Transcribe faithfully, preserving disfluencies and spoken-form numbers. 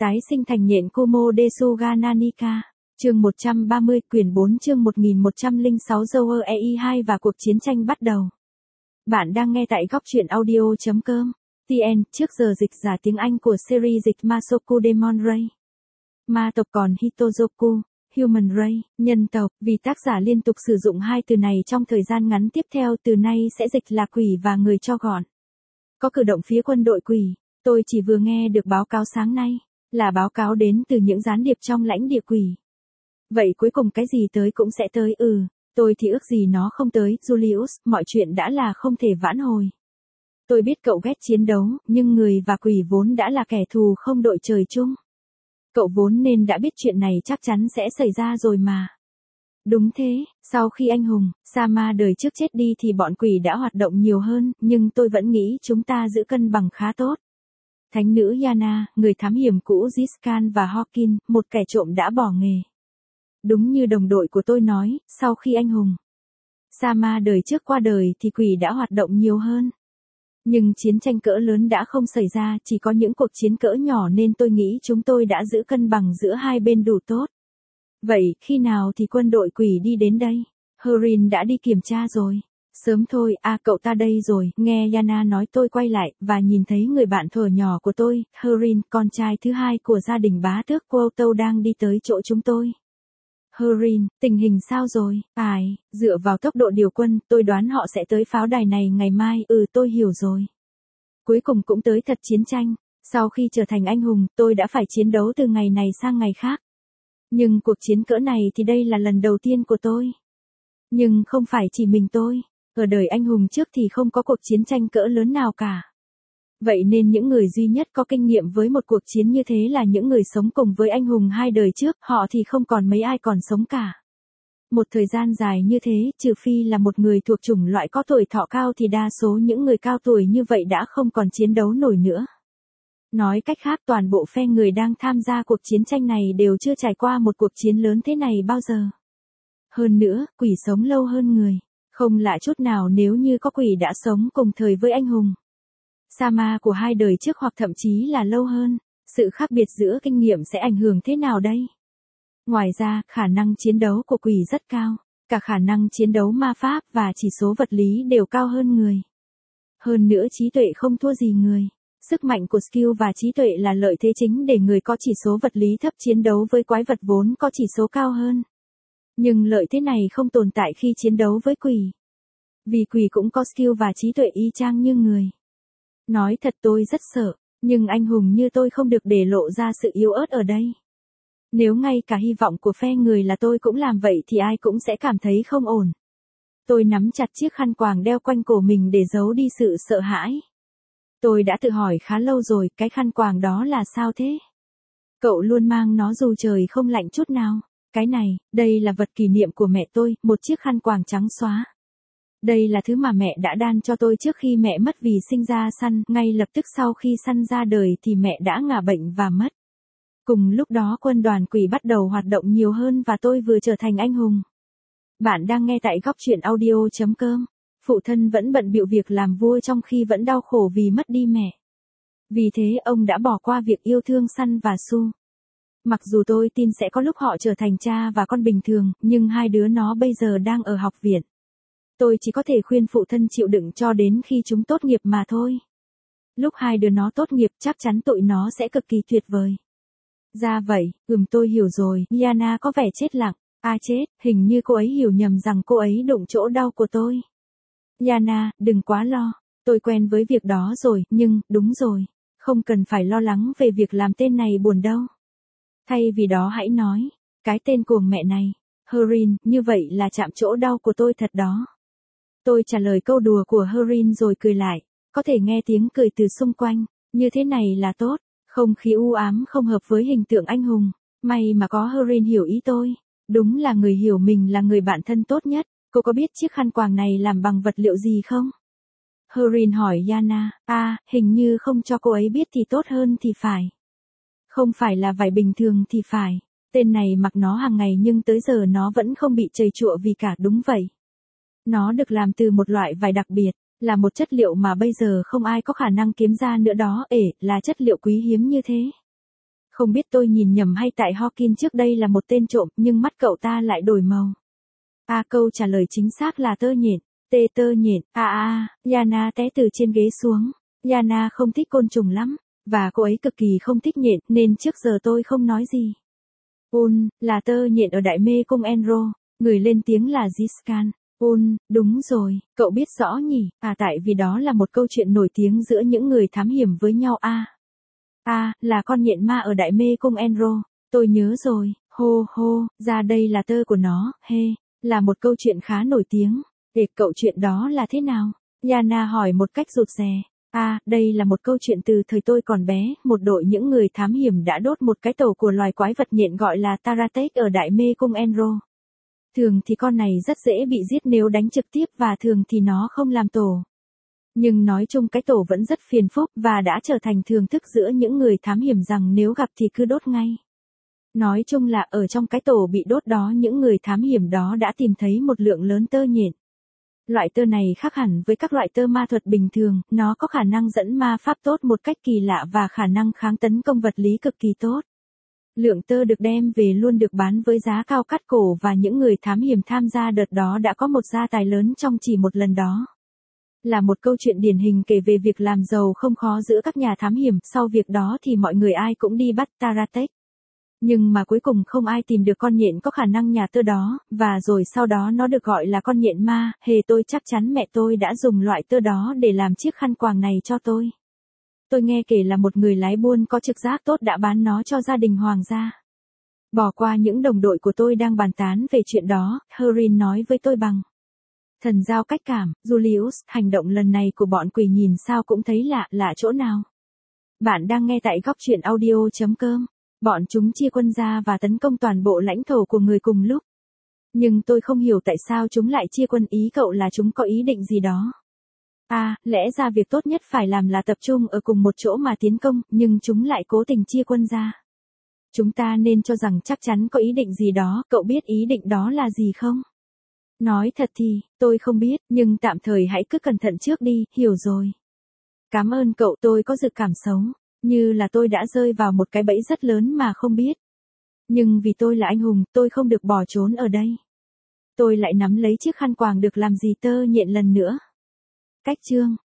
Tái sinh thành nhện Kumo Desuga Nanika. Chương một trăm ba mươi, quyển bốn chương một nghìn một trăm lẻ sáu Zoe E I hai và cuộc chiến tranh bắt đầu. Bạn đang nghe tại góc truyện audio chấm com. tê en, trước giờ dịch giả tiếng Anh của series dịch Masoku Demon Ray. Ma tộc còn Hitozoku, Human Ray, nhân tộc, vì tác giả liên tục sử dụng hai từ này trong thời gian ngắn tiếp theo, từ nay sẽ dịch là quỷ và người cho gọn. Có cử động phía quân đội quỷ, tôi chỉ vừa nghe được báo cáo sáng nay, là báo cáo đến từ những gián điệp trong lãnh địa quỷ. Vậy cuối cùng cái gì tới cũng sẽ tới, ừ, tôi thì ước gì nó không tới, Julius, mọi chuyện đã là không thể vãn hồi. Tôi biết cậu ghét chiến đấu, nhưng người và quỷ vốn đã là kẻ thù không đội trời chung. Cậu vốn nên đã biết chuyện này chắc chắn sẽ xảy ra rồi mà. Đúng thế, sau khi anh hùng, Sama đời trước chết đi thì bọn quỷ đã hoạt động nhiều hơn, nhưng tôi vẫn nghĩ chúng ta giữ cân bằng khá tốt. Thánh nữ Yana, người thám hiểm cũ Ziskan và Hawkin, một kẻ trộm đã bỏ nghề. Đúng như đồng đội của tôi nói, sau khi anh hùng Sama đời trước qua đời thì quỷ đã hoạt động nhiều hơn. Nhưng chiến tranh cỡ lớn đã không xảy ra, chỉ có những cuộc chiến cỡ nhỏ nên tôi nghĩ chúng tôi đã giữ cân bằng giữa hai bên đủ tốt. Vậy, khi nào thì quân đội quỷ đi đến đây? Hurin đã đi kiểm tra rồi. Sớm thôi, à cậu ta đây rồi, nghe Yana nói tôi quay lại, và nhìn thấy người bạn thuở nhỏ của tôi, Hurin, con trai thứ hai của gia đình bá tước Kwoto đang đi tới chỗ chúng tôi. Hurin, tình hình sao rồi? Ai, dựa vào tốc độ điều quân, tôi đoán họ sẽ tới pháo đài này ngày mai, ừ tôi hiểu rồi. Cuối cùng cũng tới thật chiến tranh, sau khi trở thành anh hùng, tôi đã phải chiến đấu từ ngày này sang ngày khác. Nhưng cuộc chiến cỡ này thì đây là lần đầu tiên của tôi. Nhưng không phải chỉ mình tôi, ở đời anh hùng trước thì không có cuộc chiến tranh cỡ lớn nào cả. Vậy nên những người duy nhất có kinh nghiệm với một cuộc chiến như thế là những người sống cùng với anh hùng hai đời trước, họ thì không còn mấy ai còn sống cả. Một thời gian dài như thế, trừ phi là một người thuộc chủng loại có tuổi thọ cao thì đa số những người cao tuổi như vậy đã không còn chiến đấu nổi nữa. Nói cách khác, toàn bộ phe người đang tham gia cuộc chiến tranh này đều chưa trải qua một cuộc chiến lớn thế này bao giờ. Hơn nữa, quỷ sống lâu hơn người. Không lạ chút nào nếu như có quỷ đã sống cùng thời với anh hùng Sama của hai đời trước hoặc thậm chí là lâu hơn. Sự khác biệt giữa kinh nghiệm sẽ ảnh hưởng thế nào đây? Ngoài ra, khả năng chiến đấu của quỷ rất cao. Cả khả năng chiến đấu ma pháp và chỉ số vật lý đều cao hơn người. Hơn nữa trí tuệ không thua gì người. Sức mạnh của skill và trí tuệ là lợi thế chính để người có chỉ số vật lý thấp chiến đấu với quái vật vốn có chỉ số cao hơn. Nhưng lợi thế này không tồn tại khi chiến đấu với quỷ. Vì quỷ cũng có skill và trí tuệ y chang như người. Nói thật tôi rất sợ, nhưng anh hùng như tôi không được để lộ ra sự yếu ớt ở đây. Nếu ngay cả hy vọng của phe người là tôi cũng làm vậy thì ai cũng sẽ cảm thấy không ổn. Tôi nắm chặt chiếc khăn quàng đeo quanh cổ mình để giấu đi sự sợ hãi. Tôi đã tự hỏi khá lâu rồi, cái khăn quàng đó là sao thế? Cậu luôn mang nó dù trời không lạnh chút nào. Cái này, đây là vật kỷ niệm của mẹ tôi, một chiếc khăn quàng trắng xóa. Đây là thứ mà mẹ đã đan cho tôi trước khi mẹ mất vì sinh ra Sun, ngay lập tức sau khi Sun ra đời thì mẹ đã ngã bệnh và mất. Cùng lúc đó quân đoàn quỷ bắt đầu hoạt động nhiều hơn và tôi vừa trở thành anh hùng. Bạn đang nghe tại góc truyện audio chấm com. Phụ thân vẫn bận bịu việc làm vua trong khi vẫn đau khổ vì mất đi mẹ. Vì thế ông đã bỏ qua việc yêu thương Sun và Su. Mặc dù tôi tin sẽ có lúc họ trở thành cha và con bình thường, nhưng hai đứa nó bây giờ đang ở học viện. Tôi chỉ có thể khuyên phụ thân chịu đựng cho đến khi chúng tốt nghiệp mà thôi. Lúc hai đứa nó tốt nghiệp chắc chắn tụi nó sẽ cực kỳ tuyệt vời. Ra vậy, ừm tôi hiểu rồi, Yana có vẻ chết lặng. À chết, hình như cô ấy hiểu nhầm rằng cô ấy đụng chỗ đau của tôi. Yana, đừng quá lo. Tôi quen với việc đó rồi, nhưng, đúng rồi. Không cần phải lo lắng về việc làm tên này buồn đâu. Thay vì đó hãy nói, cái tên cuồng mẹ này. Hurin, như vậy là chạm chỗ đau của tôi thật đó. Tôi trả lời câu đùa của Hurin rồi cười lại. Có thể nghe tiếng cười từ xung quanh. Như thế này là tốt. Không khí u ám không hợp với hình tượng anh hùng. May mà có Hurin hiểu ý tôi. Đúng là người hiểu mình là người bạn thân tốt nhất. Cô có biết chiếc khăn quàng này làm bằng vật liệu gì không? Hurin hỏi Yana. À, hình như không cho cô ấy biết thì tốt hơn thì phải. Không phải là vải bình thường thì phải. Tên này mặc nó hàng ngày nhưng tới giờ nó vẫn không bị trầy trụa vì cả, đúng vậy. Nó được làm từ một loại vải đặc biệt, là một chất liệu mà bây giờ không ai có khả năng kiếm ra nữa đó, ể, là chất liệu quý hiếm như thế. Không biết tôi nhìn nhầm hay tại Hawkins trước đây là một tên trộm, nhưng mắt cậu ta lại đổi màu. À, câu trả lời chính xác là tơ nhện. Tê tơ nhện. À à, Yana té từ trên ghế xuống. Yana không thích côn trùng lắm, và cô ấy cực kỳ không thích nhện, nên trước giờ tôi không nói gì. Un, là tơ nhện ở Đại Mê Cung Enro. Người lên tiếng là Ziskan. Un, đúng rồi, cậu biết rõ nhỉ? À, tại vì đó là một câu chuyện nổi tiếng giữa những người thám hiểm với nhau à. À, là con nhện ma ở Đại Mê Cung Enro. Tôi nhớ rồi, hô hô, ra đây là tơ của nó, hê, là một câu chuyện khá nổi tiếng. Để cậu chuyện đó là thế nào? Yana hỏi một cách rụt rè. À, đây là một câu chuyện từ thời tôi còn bé, một đội những người thám hiểm đã đốt một cái tổ của loài quái vật nhện gọi là Taratech ở Đại Mê Cung Enro. Thường thì con này rất dễ bị giết nếu đánh trực tiếp và thường thì nó không làm tổ. Nhưng nói chung cái tổ vẫn rất phiền phức và đã trở thành thường thức giữa những người thám hiểm rằng nếu gặp thì cứ đốt ngay. Nói chung là ở trong cái tổ bị đốt đó những người thám hiểm đó đã tìm thấy một lượng lớn tơ nhện. Loại tơ này khác hẳn với các loại tơ ma thuật bình thường, nó có khả năng dẫn ma pháp tốt một cách kỳ lạ và khả năng kháng tấn công vật lý cực kỳ tốt. Lượng tơ được đem về luôn được bán với giá cao cắt cổ và những người thám hiểm tham gia đợt đó đã có một gia tài lớn trong chỉ một lần đó. Là một câu chuyện điển hình kể về việc làm giàu không khó giữa các nhà thám hiểm, sau việc đó thì mọi người ai cũng đi bắt Taratech. Nhưng mà cuối cùng không ai tìm được con nhện có khả năng nhả tơ đó, và rồi sau đó nó được gọi là con nhện ma. Hề, tôi chắc chắn mẹ tôi đã dùng loại tơ đó để làm chiếc khăn quàng này cho tôi. Tôi nghe kể là một người lái buôn có trực giác tốt đã bán nó cho gia đình hoàng gia. Bỏ qua những đồng đội của tôi đang bàn tán về chuyện đó, Herin nói với tôi bằng thần giao cách cảm. Julius, hành động lần này của bọn quỷ nhìn sao cũng thấy lạ, lạ chỗ nào? Bạn đang nghe tại góc truyện audio chấm com. Bọn chúng chia quân ra và tấn công toàn bộ lãnh thổ của người cùng lúc. Nhưng tôi không hiểu tại sao chúng lại chia quân, ý cậu là chúng có ý định gì đó. À, lẽ ra việc tốt nhất phải làm là tập trung ở cùng một chỗ mà tiến công, nhưng chúng lại cố tình chia quân ra. Chúng ta nên cho rằng chắc chắn có ý định gì đó, cậu biết ý định đó là gì không? Nói thật thì, tôi không biết, nhưng tạm thời hãy cứ cẩn thận trước đi, hiểu rồi. Cảm ơn cậu, tôi có dự cảm xấu. Như là tôi đã rơi vào một cái bẫy rất lớn mà không biết. Nhưng vì tôi là anh hùng, tôi không được bỏ trốn ở đây. Tôi lại nắm lấy chiếc khăn quàng được làm gì tơ nhện lần nữa. Cách chương